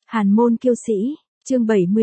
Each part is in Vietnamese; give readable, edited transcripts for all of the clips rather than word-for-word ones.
Hàn môn kiêu sĩ, chương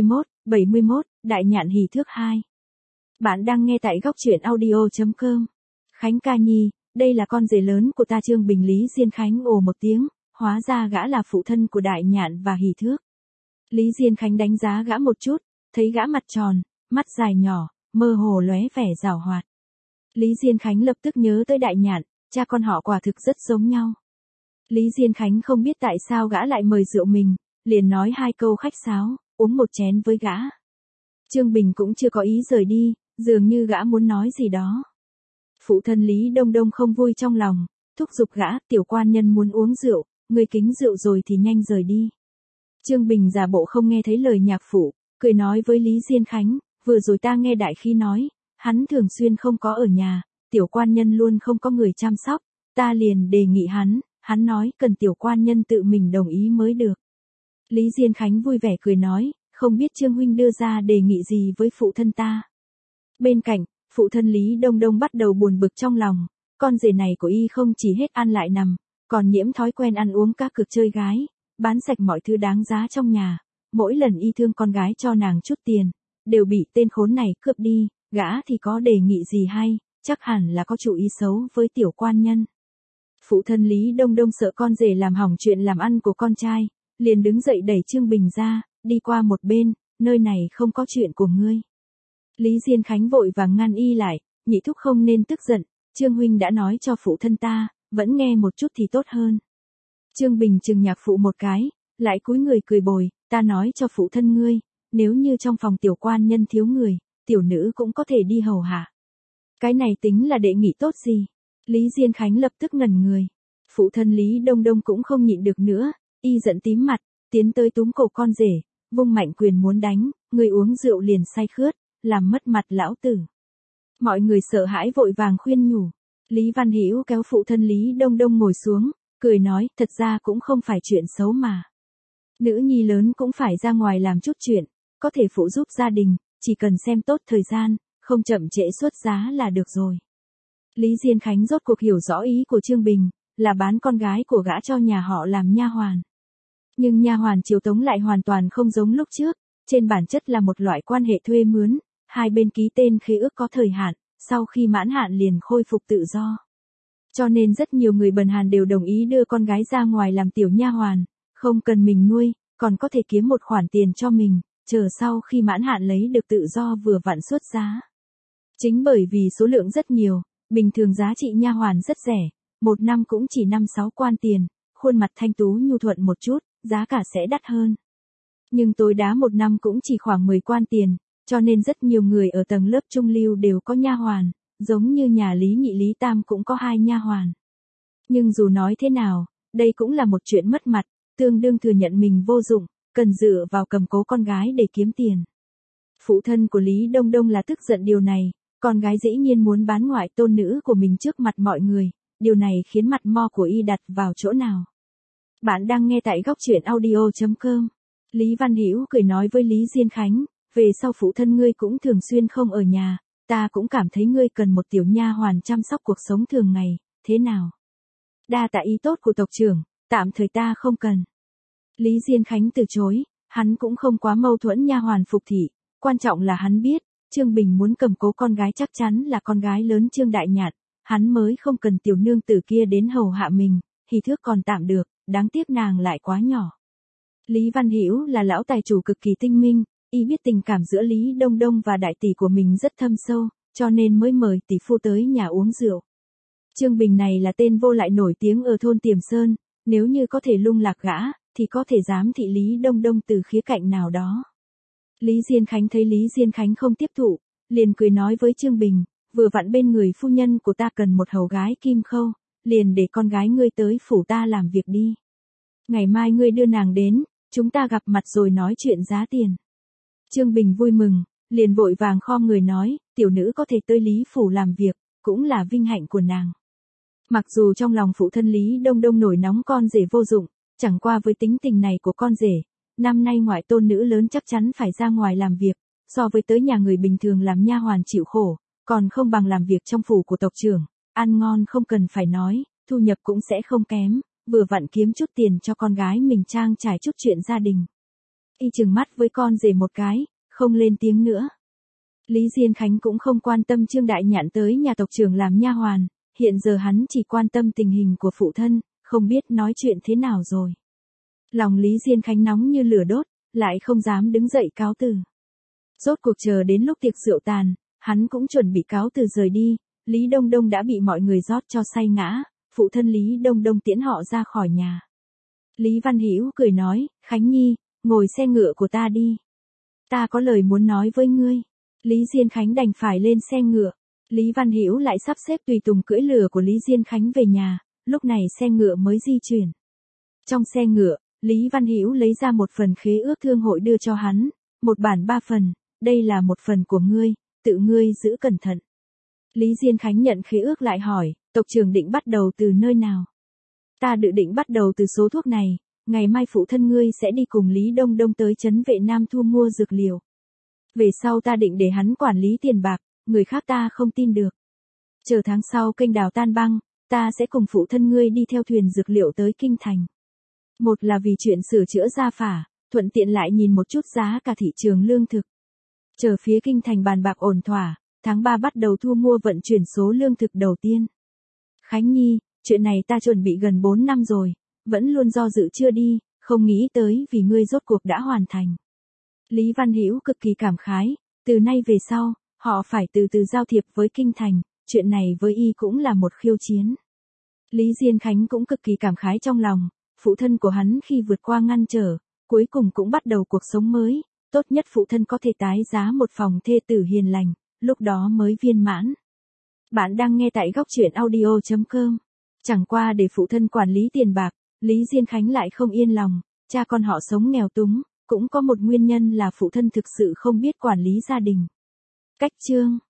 71, Đại nhạn hỷ thước 2. Bạn đang nghe tại góc truyện audio.com. Khánh ca nhi, đây là con rể lớn của ta. Trương Bình. Lý Diên Khánh ồ một tiếng, hóa ra gã là phụ thân của Đại nhạn và hỷ thước. Lý Diên Khánh đánh giá gã một chút, thấy gã mặt tròn, mắt dài nhỏ, mơ hồ lóe vẻ giảo hoạt. Lý Diên Khánh lập tức nhớ tới Đại nhạn, cha con họ quả thực rất giống nhau. Lý Diên Khánh không biết tại sao gã lại mời rượu mình, liền nói hai câu khách sáo, uống một chén với gã. Trương Bình cũng chưa có ý rời đi, dường như gã muốn nói gì đó. Phụ thân Lý Đông Đông không vui trong lòng, thúc giục gã, tiểu quan nhân muốn uống rượu, người kính rượu rồi thì nhanh rời đi. Trương Bình giả bộ không nghe thấy lời nhạc phụ, cười nói với Lý Diên Khánh, vừa rồi ta nghe đại khí nói, hắn thường xuyên không có ở nhà, tiểu quan nhân luôn không có người chăm sóc, ta liền đề nghị hắn nói cần tiểu quan nhân tự mình đồng ý mới được. Lý Diên Khánh vui vẻ cười nói, không biết Trương huynh đưa ra đề nghị gì với phụ thân ta. Bên cạnh, phụ thân Lý Đông Đông bắt đầu buồn bực trong lòng, con rể này của y không chỉ hết ăn lại nằm, còn nhiễm thói quen ăn uống cá cược chơi gái, bán sạch mọi thứ đáng giá trong nhà, mỗi lần y thương con gái cho nàng chút tiền, đều bị tên khốn này cướp đi, gã thì có đề nghị gì hay, chắc hẳn là có chủ ý xấu với tiểu quan nhân. Phụ thân Lý Đông Đông sợ con rể làm hỏng chuyện làm ăn của con trai, liền đứng dậy đẩy Trương Bình ra, đi qua một bên, nơi này không có chuyện của ngươi. Lý Diên Khánh vội vàng ngăn y lại, nhị thúc không nên tức giận, Trương huynh đã nói cho phụ thân ta, vẫn nghe một chút thì tốt hơn. Trương Bình chừng nhạc phụ một cái, lại cúi người cười bồi, ta nói cho phụ thân ngươi, nếu như trong phòng tiểu quan nhân thiếu người, tiểu nữ cũng có thể đi hầu hạ. Cái này tính là đệ nghị tốt gì? Lý Diên Khánh lập tức ngẩn người. Phụ thân Lý Đông Đông cũng không nhịn được nữa, y giận tím mặt, tiến tới túm cổ con rể, vung mạnh quyền muốn đánh, người uống rượu liền say khướt, làm mất mặt lão tử. Mọi người sợ hãi vội vàng khuyên nhủ. Lý Văn Hữu kéo phụ thân Lý Đông Đông ngồi xuống, cười nói, thật ra cũng không phải chuyện xấu mà. Nữ nhi lớn cũng phải ra ngoài làm chút chuyện, có thể phụ giúp gia đình, chỉ cần xem tốt thời gian, không chậm trễ xuất giá là được rồi. Lý Diên Khánh rốt cuộc hiểu rõ ý của Trương Bình, là bán con gái của gã cho nhà họ làm nha hoàn. Nhưng nha hoàn triều Tống lại hoàn toàn không giống lúc trước, trên bản chất là một loại quan hệ thuê mướn, hai bên ký tên khế ước có thời hạn, sau khi mãn hạn liền khôi phục tự do. Cho nên rất nhiều người bần hàn đều đồng ý đưa con gái ra ngoài làm tiểu nha hoàn, không cần mình nuôi, còn có thể kiếm một khoản tiền cho mình, chờ sau khi mãn hạn lấy được tự do vừa vặn xuất giá. Chính bởi vì số lượng rất nhiều, bình thường giá trị nha hoàn rất rẻ, một năm cũng chỉ 5-6 quan tiền, khuôn mặt thanh tú nhu thuận một chút, giá cả sẽ đắt hơn. Nhưng tối đa một năm cũng chỉ khoảng 10 quan tiền, cho nên rất nhiều người ở tầng lớp trung lưu đều có nha hoàn, giống như nhà Lý Nhị Lý Tam cũng có 2 nha hoàn. Nhưng dù nói thế nào, đây cũng là một chuyện mất mặt, tương đương thừa nhận mình vô dụng, cần dựa vào cầm cố con gái để kiếm tiền. Phụ thân của Lý Đông Đông là tức giận điều này, con gái dĩ nhiên muốn bán ngoại tôn nữ của mình trước mặt mọi người, điều này khiến mặt mo của y đặt vào chỗ nào. Bạn đang nghe tại góc truyện audio.com. Lý Văn Hữu cười nói với Lý Diên Khánh, về sau phụ thân ngươi cũng thường xuyên không ở nhà, ta cũng cảm thấy ngươi cần một tiểu nha hoàn chăm sóc cuộc sống thường ngày, thế nào? Đa tạ ý tốt của tộc trưởng, tạm thời ta không cần. Lý Diên Khánh từ chối, hắn cũng không quá mâu thuẫn nha hoàn phục thị, quan trọng là hắn biết, Trương Bình muốn cầm cố con gái chắc chắn là con gái lớn Trương Đại Nhạn, hắn mới không cần tiểu nương tử kia đến hầu hạ mình, hỷ thước còn tạm được, đáng tiếc nàng lại quá nhỏ. Lý Văn Hữu là lão tài chủ cực kỳ tinh minh, y biết tình cảm giữa Lý Đông Đông và đại tỷ của mình rất thâm sâu, cho nên mới mời tỷ phu tới nhà uống rượu. Trương Bình này là tên vô lại nổi tiếng ở thôn Tiềm Sơn, nếu như có thể lung lạc gã, thì có thể giám thị Lý Đông Đông từ khía cạnh nào đó. Lý Diên Khánh thấy Lý Diên Khánh không tiếp thụ, liền cười nói với Trương Bình, vừa vặn bên người phu nhân của ta cần một hầu gái kim khâu, liền để con gái ngươi tới phủ ta làm việc đi. Ngày mai ngươi đưa nàng đến, chúng ta gặp mặt rồi nói chuyện giá tiền. Trương Bình vui mừng, liền vội vàng khom người nói, tiểu nữ có thể tới Lý phủ làm việc, cũng là vinh hạnh của nàng. Mặc dù trong lòng phụ thân Lý Đông Đông nổi nóng con rể vô dụng, chẳng qua với tính tình này của con rể, năm nay ngoại tôn nữ lớn chắc chắn phải ra ngoài làm việc, so với tới nhà người bình thường làm nha hoàn chịu khổ, còn không bằng làm việc trong phủ của tộc trưởng, ăn ngon không cần phải nói, thu nhập cũng sẽ không kém, vừa vặn kiếm chút tiền cho con gái mình trang trải chút chuyện gia đình. Y trừng mắt với con rể một cái, không lên tiếng nữa. Lý Diên Khánh cũng không quan tâm Trương Đại Nhạn tới nhà tộc trưởng làm nha hoàn, hiện giờ hắn chỉ quan tâm tình hình của phụ thân, không biết nói chuyện thế nào rồi. Lòng Lý Diên Khánh nóng như lửa đốt, lại không dám đứng dậy cáo từ. Rốt cuộc chờ đến lúc tiệc rượu tàn, hắn cũng chuẩn bị cáo từ rời đi, Lý Đông Đông đã bị mọi người rót cho say ngã, phụ thân Lý Đông Đông tiễn họ ra khỏi nhà. Lý Văn Hữu cười nói, Khánh Nhi, ngồi xe ngựa của ta đi. Ta có lời muốn nói với ngươi. Lý Diên Khánh đành phải lên xe ngựa. Lý Văn Hữu lại sắp xếp tùy tùng cưỡi lừa của Lý Diên Khánh về nhà, lúc này xe ngựa mới di chuyển. Trong xe ngựa, Lý Văn Hữu lấy ra một phần khế ước thương hội đưa cho hắn, một bản 3 phần, đây là một phần của ngươi, tự ngươi giữ cẩn thận. Lý Diên Khánh nhận khế ước lại hỏi, tộc trưởng định bắt đầu từ nơi nào? Ta dự định bắt đầu từ số thuốc này, ngày mai phụ thân ngươi sẽ đi cùng Lý Đông Đông tới trấn Vệ Nam thu mua dược liệu. Về sau ta định để hắn quản lý tiền bạc, người khác ta không tin được. Chờ tháng sau kênh đào tan băng, ta sẽ cùng phụ thân ngươi đi theo thuyền dược liệu tới Kinh Thành. Một là vì chuyện sửa chữa gia phả, thuận tiện lại nhìn một chút giá cả thị trường lương thực. Chờ phía Kinh Thành bàn bạc ổn thỏa, tháng 3 bắt đầu thu mua vận chuyển số lương thực đầu tiên. Khánh Nhi, chuyện này ta chuẩn bị gần 4 năm rồi, vẫn luôn do dự chưa đi, không nghĩ tới vì ngươi rốt cuộc đã hoàn thành. Lý Văn Hữu cực kỳ cảm khái, từ nay về sau, họ phải từ từ giao thiệp với Kinh Thành, chuyện này với y cũng là một khiêu chiến. Lý Diên Khánh cũng cực kỳ cảm khái trong lòng, phụ thân của hắn khi vượt qua ngăn trở, cuối cùng cũng bắt đầu cuộc sống mới, tốt nhất phụ thân có thể tái giá một phòng thê tử hiền lành, lúc đó mới viên mãn. Bạn đang nghe tại góc truyện audio.com. Chẳng qua để phụ thân quản lý tiền bạc, Lý Diên Khánh lại không yên lòng, cha con họ sống nghèo túng, cũng có một nguyên nhân là phụ thân thực sự không biết quản lý gia đình. Cách chương